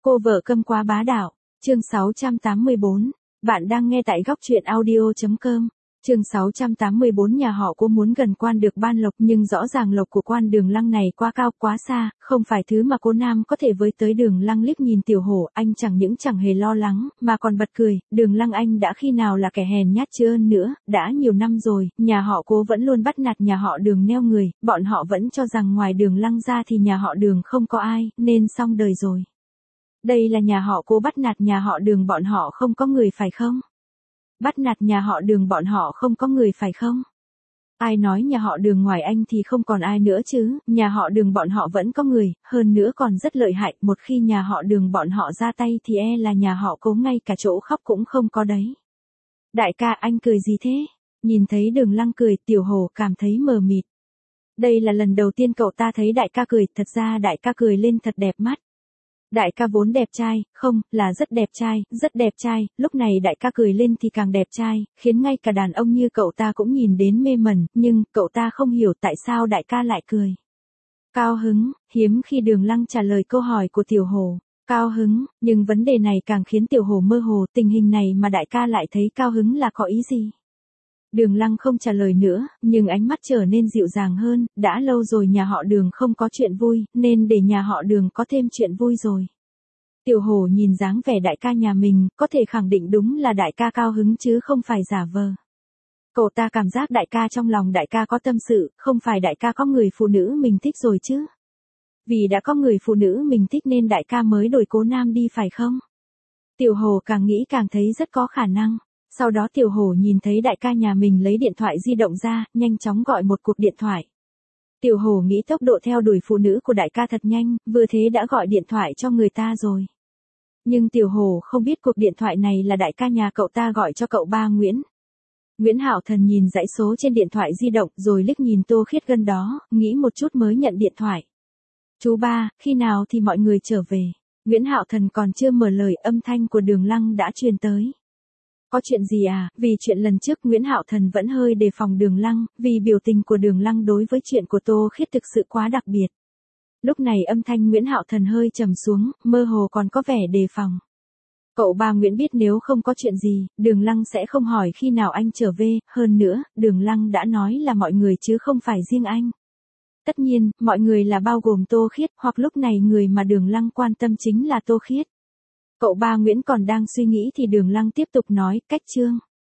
Cô vợ câm quá bá đạo, chương 684, bạn đang nghe tại góc truyện audio.com. Chương 684 nhà họ Cô muốn gần quan được ban lộc nhưng rõ ràng lộc của quan Đường Lăng này quá cao quá xa, không phải thứ mà cô Nam có thể với tới. Đường Lăng liếc nhìn Tiểu Hổ, anh chẳng những chẳng hề lo lắng, mà còn bật cười, Đường Lăng anh đã khi nào là kẻ hèn nhát chưa nữa, đã nhiều năm rồi, nhà họ Cố vẫn luôn bắt nạt nhà họ Đường neo người, bọn họ vẫn cho rằng ngoài Đường Lăng ra thì nhà họ Đường không có ai, nên xong đời rồi. Đây là nhà họ Cố bắt nạt nhà họ Đường, bọn họ không có người phải không? Bắt nạt nhà họ Đường, bọn họ không có người phải không? Ai nói nhà họ Đường ngoài anh thì không còn ai nữa chứ, nhà họ Đường bọn họ vẫn có người, hơn nữa còn rất lợi hại, một khi nhà họ Đường bọn họ ra tay thì là nhà họ Cố ngay cả chỗ khóc cũng không có đấy. Đại ca, anh cười gì thế? Nhìn thấy Đường Lăng cười, Tiểu Hổ cảm thấy mờ mịt. Đây là lần đầu tiên cậu ta thấy đại ca cười, thật ra đại ca cười lên thật đẹp mắt. Đại ca vốn đẹp trai, không, là rất đẹp trai, lúc này đại ca cười lên thì càng đẹp trai, khiến ngay cả đàn ông như cậu ta cũng nhìn đến mê mẩn, nhưng cậu ta không hiểu tại sao đại ca lại cười. Cao hứng, hiếm khi Đường Lăng trả lời câu hỏi của Tiểu Hổ. Cao hứng, nhưng vấn đề này càng khiến Tiểu Hổ mơ hồ, tình hình này mà đại ca lại thấy cao hứng là có ý gì? Đường Lăng không trả lời nữa, nhưng ánh mắt trở nên dịu dàng hơn, đã lâu rồi nhà họ Đường không có chuyện vui, nên để nhà họ Đường có thêm chuyện vui rồi. Tiểu Hổ nhìn dáng vẻ đại ca nhà mình, có thể khẳng định đúng là đại ca cao hứng chứ không phải giả vờ. Cậu ta cảm giác đại ca trong lòng đại ca có tâm sự, không phải đại ca có người phụ nữ mình thích rồi chứ. Vì đã có người phụ nữ mình thích nên đại ca mới đổi Cố Nam đi phải không? Tiểu Hổ càng nghĩ càng thấy rất có khả năng. Sau đó Tiểu Hổ nhìn thấy đại ca nhà mình lấy điện thoại di động ra, nhanh chóng gọi một cuộc điện thoại. Tiểu Hổ nghĩ tốc độ theo đuổi phụ nữ của đại ca thật nhanh, vừa thế đã gọi điện thoại cho người ta rồi. Nhưng Tiểu Hổ không biết cuộc điện thoại này là đại ca nhà cậu ta gọi cho cậu ba Nguyễn. Nguyễn Hạo Thần nhìn dãy số trên điện thoại di động rồi liếc nhìn Tô Khiết gần đó, nghĩ một chút mới nhận điện thoại. Chú ba, khi nào thì mọi người trở về? Nguyễn Hạo Thần còn chưa mở lời, âm thanh của Đường Lăng đã truyền tới. Có chuyện gì à? Vì chuyện lần trước Nguyễn Hạo Thần vẫn hơi đề phòng Đường Lăng, vì biểu tình của Đường Lăng đối với chuyện của Tô Khiết thực sự quá đặc biệt. Lúc này âm thanh Nguyễn Hạo Thần hơi trầm xuống, mơ hồ còn có vẻ đề phòng. Cậu ba Nguyễn biết nếu không có chuyện gì, Đường Lăng sẽ không hỏi khi nào anh trở về, hơn nữa, Đường Lăng đã nói là mọi người chứ không phải riêng anh. Tất nhiên, mọi người là bao gồm Tô Khiết, hoặc lúc này người mà Đường Lăng quan tâm chính là Tô Khiết. Cậu ba Nguyễn còn đang suy nghĩ thì Đường Lăng tiếp tục nói, cách Trương.